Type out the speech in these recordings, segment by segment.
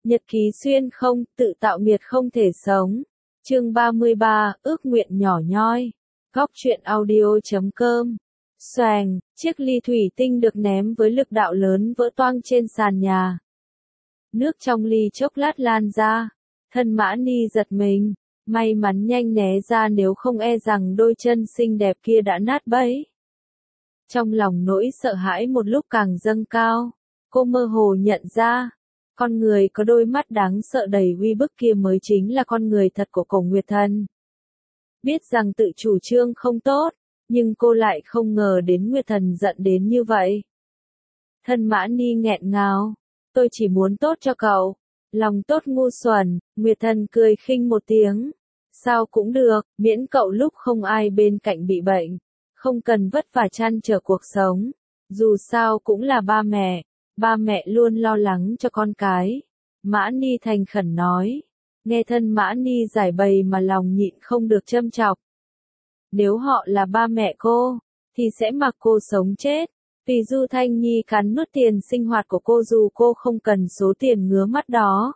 Nhật ký xuyên không, tự tạo nghiệt không thể sống. Chương 33, ước nguyện nhỏ nhoi. Góc truyện audio.com. Xoàng, chiếc ly thủy tinh được ném với lực đạo lớn vỡ toang trên sàn nhà. Nước trong ly chốc lát lan ra. Thân Mã Ni giật mình, may mắn nhanh né ra, nếu không e rằng đôi chân xinh đẹp kia đã nát bấy. Trong lòng nỗi sợ hãi một lúc càng dâng cao, cô mơ hồ nhận ra, con người có đôi mắt đáng sợ đầy uy bức kia mới chính là con người thật của Cổ Nguyệt Thần. Biết rằng tự chủ trương không tốt, nhưng cô lại không ngờ đến Nguyệt Thần giận đến như vậy. Thân Mã Ni nghẹn ngào, tôi chỉ muốn tốt cho cậu. Lòng tốt ngu xuẩn. Nguyệt Thần cười khinh một tiếng. Sao cũng được, miễn cậu lúc không ai bên cạnh bị bệnh, không cần vất vả trăn trở cuộc sống. Dù sao cũng là ba mẹ luôn lo lắng cho con cái. Mã Ni thành khẩn nói. Nghe thân Mã Ni giải bày mà lòng nhịn không được châm chọc. Nếu họ là ba mẹ cô, thì sẽ mặc cô sống chết. Vì Du Thanh Nhi cắn nuốt tiền sinh hoạt của cô dù cô không cần số tiền ngứa mắt đó.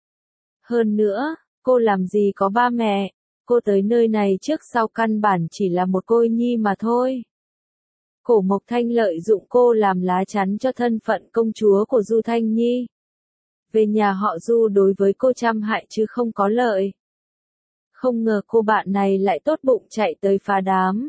Hơn nữa, cô làm gì có ba mẹ, cô tới nơi này trước sau căn bản chỉ là một cô nhi mà thôi. Cổ Mộc Thanh lợi dụng cô làm lá chắn cho thân phận công chúa của Du Thanh Nhi. Về nhà họ Du đối với cô trăm hại chứ không có lợi. Không ngờ cô bạn này lại tốt bụng chạy tới phá đám.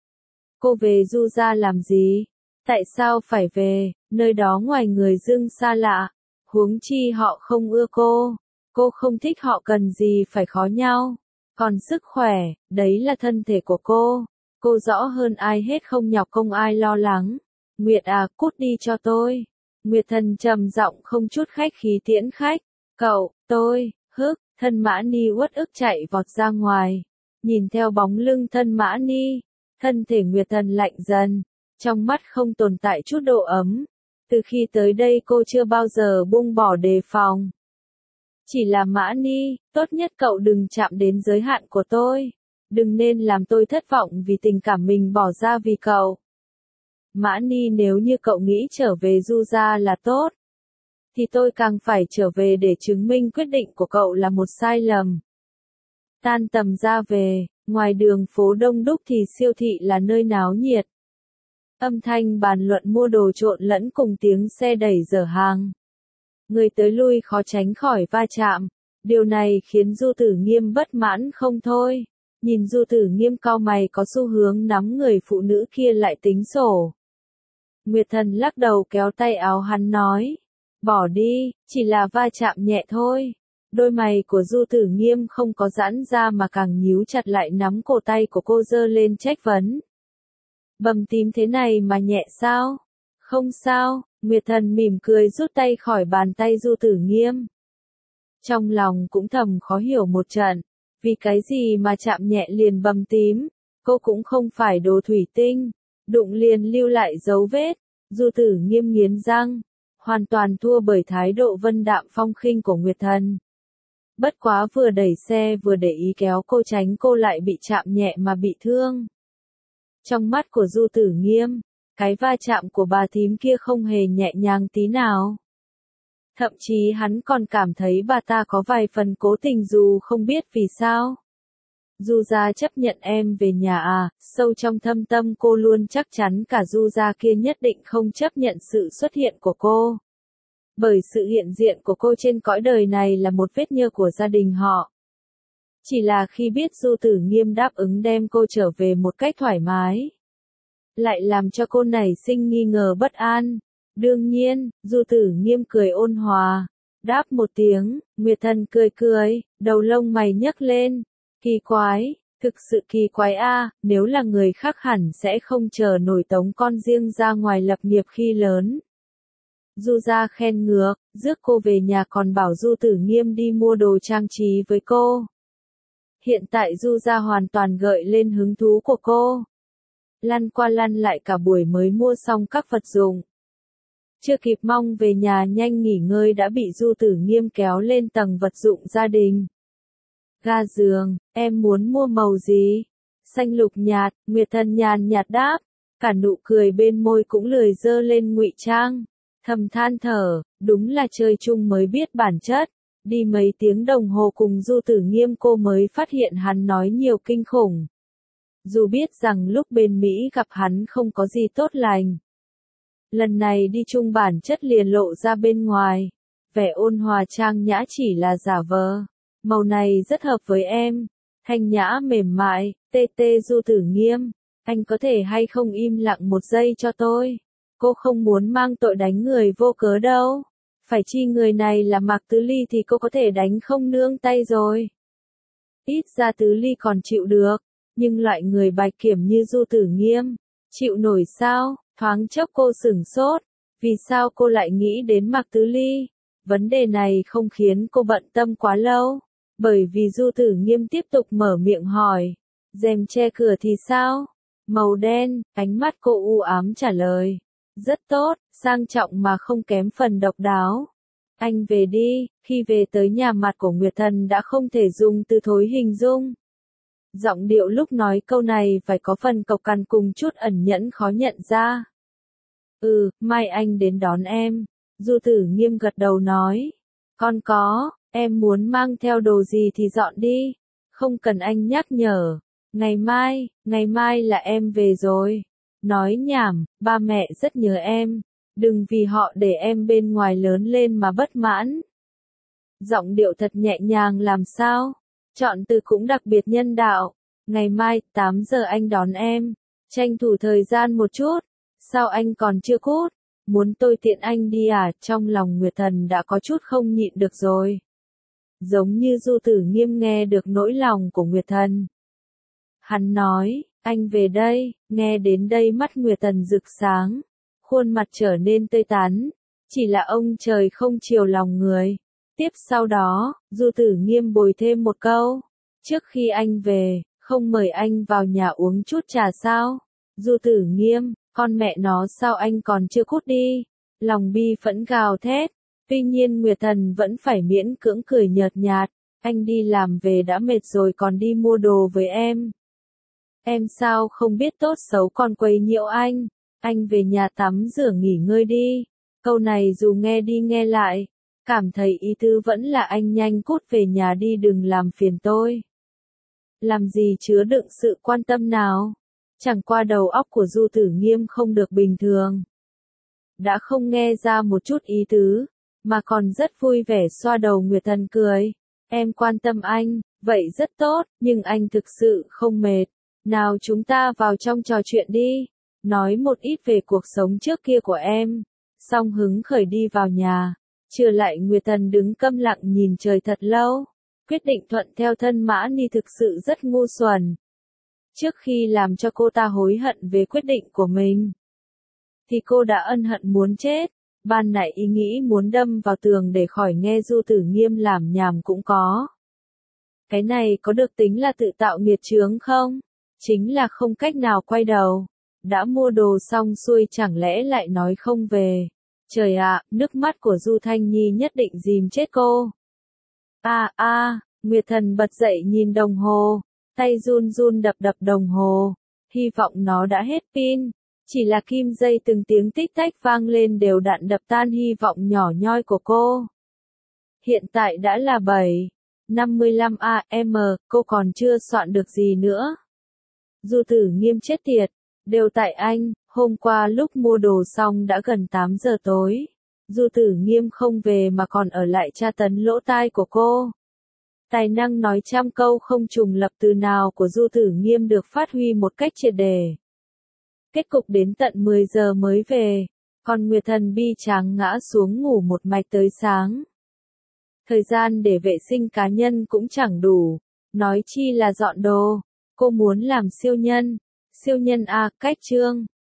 Cô về Du gia làm gì? Tại sao phải về, nơi đó ngoài người dưng xa lạ, huống chi họ không ưa cô không thích họ cần gì phải khó nhau. Còn sức khỏe, đấy là thân thể của cô rõ hơn ai hết, không nhọc công ai lo lắng. Nguyệt à, cút đi cho tôi. Nguyệt Thần trầm giọng không chút khách khí tiễn khách. Cậu, tôi, thân Mã Ni uất ức chạy vọt ra ngoài. Nhìn theo bóng lưng thân Mã Ni, thân thể Nguyệt Thần lạnh dần. Trong mắt không tồn tại chút độ ấm. Từ khi tới đây cô chưa bao giờ buông bỏ đề phòng. Chỉ là Mã Ni, tốt nhất cậu đừng chạm đến giới hạn của tôi. Đừng nên làm tôi thất vọng vì tình cảm mình bỏ ra vì cậu. Mã Ni, nếu như cậu nghĩ trở về Du gia là tốt, thì tôi càng phải trở về để chứng minh quyết định của cậu là một sai lầm. Tan tầm ra về, ngoài đường phố đông đúc thì siêu thị là nơi náo nhiệt. Âm thanh bàn luận mua đồ trộn lẫn cùng tiếng xe đẩy dở hàng. Người tới lui khó tránh khỏi va chạm. Điều này khiến Du Tử Nghiêm bất mãn không thôi. Nhìn Du Tử Nghiêm cau mày có xu hướng nắm người phụ nữ kia lại tính sổ. Nguyệt Thần lắc đầu kéo tay áo hắn nói. Bỏ đi, chỉ là va chạm nhẹ thôi. Đôi mày của Du Tử Nghiêm không có giãn ra mà càng nhíu chặt lại, nắm cổ tay của cô giơ lên trách vấn. Bầm tím thế này mà nhẹ sao? Không sao, Nguyệt Thần mỉm cười rút tay khỏi bàn tay Du Tử Nghiêm. Trong lòng cũng thầm khó hiểu một trận, vì cái gì mà chạm nhẹ liền bầm tím, cô cũng không phải đồ thủy tinh, đụng liền lưu lại dấu vết. Du Tử Nghiêm nghiến răng, hoàn toàn thua bởi thái độ vân đạm phong khinh của Nguyệt Thần. Bất quá vừa đẩy xe vừa để ý kéo cô tránh cô lại bị chạm nhẹ mà bị thương. Trong mắt của Du Tử Nghiêm, cái va chạm của bà thím kia không hề nhẹ nhàng tí nào. Thậm chí hắn còn cảm thấy bà ta có vài phần cố tình dù không biết vì sao. Du gia chấp nhận em về nhà à? Sâu trong thâm tâm cô luôn chắc chắn cả Du gia kia nhất định không chấp nhận sự xuất hiện của cô. Bởi sự hiện diện của cô trên cõi đời này là một vết nhơ của gia đình họ. Chỉ là khi biết Du Tử Nghiêm đáp ứng đem cô trở về một cách thoải mái, lại làm cho cô nảy sinh nghi ngờ bất an. Đương nhiên, Du Tử Nghiêm cười ôn hòa, đáp một tiếng. Nguyệt Thần cười, đầu lông mày nhấc lên. Kỳ quái, thực sự kỳ quái a, nếu là người khác hẳn sẽ không chờ nổi tống con riêng ra ngoài lập nghiệp khi lớn. Du gia khen ngược, rước cô về nhà còn bảo Du Tử Nghiêm đi mua đồ trang trí với cô. Hiện tại Du gia hoàn toàn gợi lên hứng thú của cô. Lăn qua lăn lại cả buổi mới mua xong các vật dụng. Chưa kịp mong về nhà nhanh nghỉ ngơi đã bị Du Tử Nghiêm kéo lên tầng vật dụng gia đình. Ga giường, em muốn mua màu gì? Xanh lục nhạt, Nguyệt Thần nhàn nhạt đáp. Cả nụ cười bên môi cũng lười dơ lên ngụy trang. Thầm than thở, đúng là chơi chung mới biết bản chất. Đi mấy tiếng đồng hồ cùng Du Tử Nghiêm cô mới phát hiện hắn nói nhiều kinh khủng. Dù biết rằng lúc bên Mỹ gặp hắn không có gì tốt lành. Lần này đi chung bản chất liền lộ ra bên ngoài. Vẻ ôn hòa trang nhã chỉ là giả vờ. Màu này rất hợp với em. Thanh nhã mềm mại, tê tê Du Tử Nghiêm. Anh có thể hay không im lặng một giây cho tôi? Cô không muốn mang tội đánh người vô cớ đâu. Phải chi người này là Mạc Tứ Ly thì cô có thể đánh không nương tay rồi. Ít ra Tứ Ly còn chịu được. Nhưng loại người bạch kiểm như Du Tử Nghiêm, chịu nổi sao? Thoáng chốc cô sửng sốt. Vì sao cô lại nghĩ đến Mạc Tứ Ly? Vấn đề này không khiến cô bận tâm quá lâu. Bởi vì Du Tử Nghiêm tiếp tục mở miệng hỏi. Rèm che cửa thì sao? Màu đen, ánh mắt cô u ám trả lời. Rất tốt, sang trọng mà không kém phần độc đáo. Anh về đi, khi về tới nhà mặt của Nguyệt Thần đã không thể dùng từ thối hình dung. Giọng điệu lúc nói câu này phải có phần cộc cằn cùng chút ẩn nhẫn khó nhận ra. Mai anh đến đón em. Du Tử Nghiêm gật đầu nói. Con có, em muốn mang theo đồ gì thì dọn đi. Không cần anh nhắc nhở. Ngày mai là em về rồi. Nói nhảm, ba mẹ rất nhớ em. Đừng vì họ để em bên ngoài lớn lên mà bất mãn. Giọng điệu thật nhẹ nhàng làm sao? Chọn từ cũng đặc biệt nhân đạo. Ngày mai, 8 giờ anh đón em. Tranh thủ thời gian một chút. Sao anh còn chưa cút? Muốn tôi tiện anh đi à? Trong lòng Nguyệt Thần đã có chút không nhịn được rồi. Giống như Du Tử Nghiêm nghe được nỗi lòng của Nguyệt Thần. Hắn nói, anh về đây. Nghe đến đây mắt Nguyệt Thần rực sáng. Khuôn mặt trở nên tươi tắn. Chỉ là ông trời không chiều lòng người. Tiếp sau đó, Du Tử Nghiêm bồi thêm một câu. Trước khi anh về, không mời anh vào nhà uống chút trà sao? Du Tử Nghiêm, con mẹ nó sao anh còn chưa cút đi? Lòng bi phẫn gào thét. Tuy nhiên Nguyệt Thần vẫn phải miễn cưỡng cười nhợt nhạt. Anh đi làm về đã mệt rồi còn đi mua đồ với em. Em sao không biết tốt xấu còn quấy nhiễu anh? Anh về nhà tắm rửa nghỉ ngơi đi. Câu này dù nghe đi nghe lại. Cảm thấy ý tứ vẫn là anh nhanh cút về nhà đi đừng làm phiền tôi. Làm gì chứa đựng sự quan tâm nào? Chẳng qua đầu óc của Du Tử Nghiêm không được bình thường. Đã không nghe ra một chút ý tứ, mà còn rất vui vẻ xoa đầu Nguyệt Thần cười. Em quan tâm anh, vậy rất tốt, nhưng anh thực sự không mệt. Nào chúng ta vào trong trò chuyện đi. Nói một ít về cuộc sống trước kia của em. Xong hứng khởi đi vào nhà. Trừ lại Nguyệt Thần đứng câm lặng nhìn trời thật lâu. Quyết định thuận theo thân Mã Ni thực sự rất ngu xuẩn. Trước khi làm cho cô ta hối hận về quyết định của mình, thì cô đã ân hận muốn chết. Ban nãy ý nghĩ muốn đâm vào tường để khỏi nghe Du Tử Nghiêm làm nhảm cũng có. Cái này có được tính là tự tạo nghiệt chướng không? Chính là không cách nào quay đầu. Đã mua đồ xong xuôi chẳng lẽ lại nói không về. Trời ạ, nước mắt của Du Thanh Nhi nhất định dìm chết cô. Nguyệt Thần bật dậy nhìn đồng hồ. Tay run run đập đập đồng hồ. Hy vọng nó đã hết pin. Chỉ là kim dây từng tiếng tích tách vang lên đều đặn đập tan hy vọng nhỏ nhoi của cô. Hiện tại đã là 7:55 AM, cô còn chưa soạn được gì nữa. Du Tử Nghiêm chết tiệt. Đều tại anh, hôm qua lúc mua đồ xong đã gần 8 giờ tối. Du Tử Nghiêm không về mà còn ở lại tra tấn lỗ tai của cô. Tài năng nói trăm câu không trùng lập từ nào của Du Tử Nghiêm được phát huy một cách triệt để. Kết cục đến tận 10 giờ mới về, còn Nguyệt Thần bi tráng ngã xuống ngủ một mạch tới sáng. Thời gian để vệ sinh cá nhân cũng chẳng đủ, nói chi là dọn đồ. Cô muốn làm siêu nhân. Siêu nhân cách chương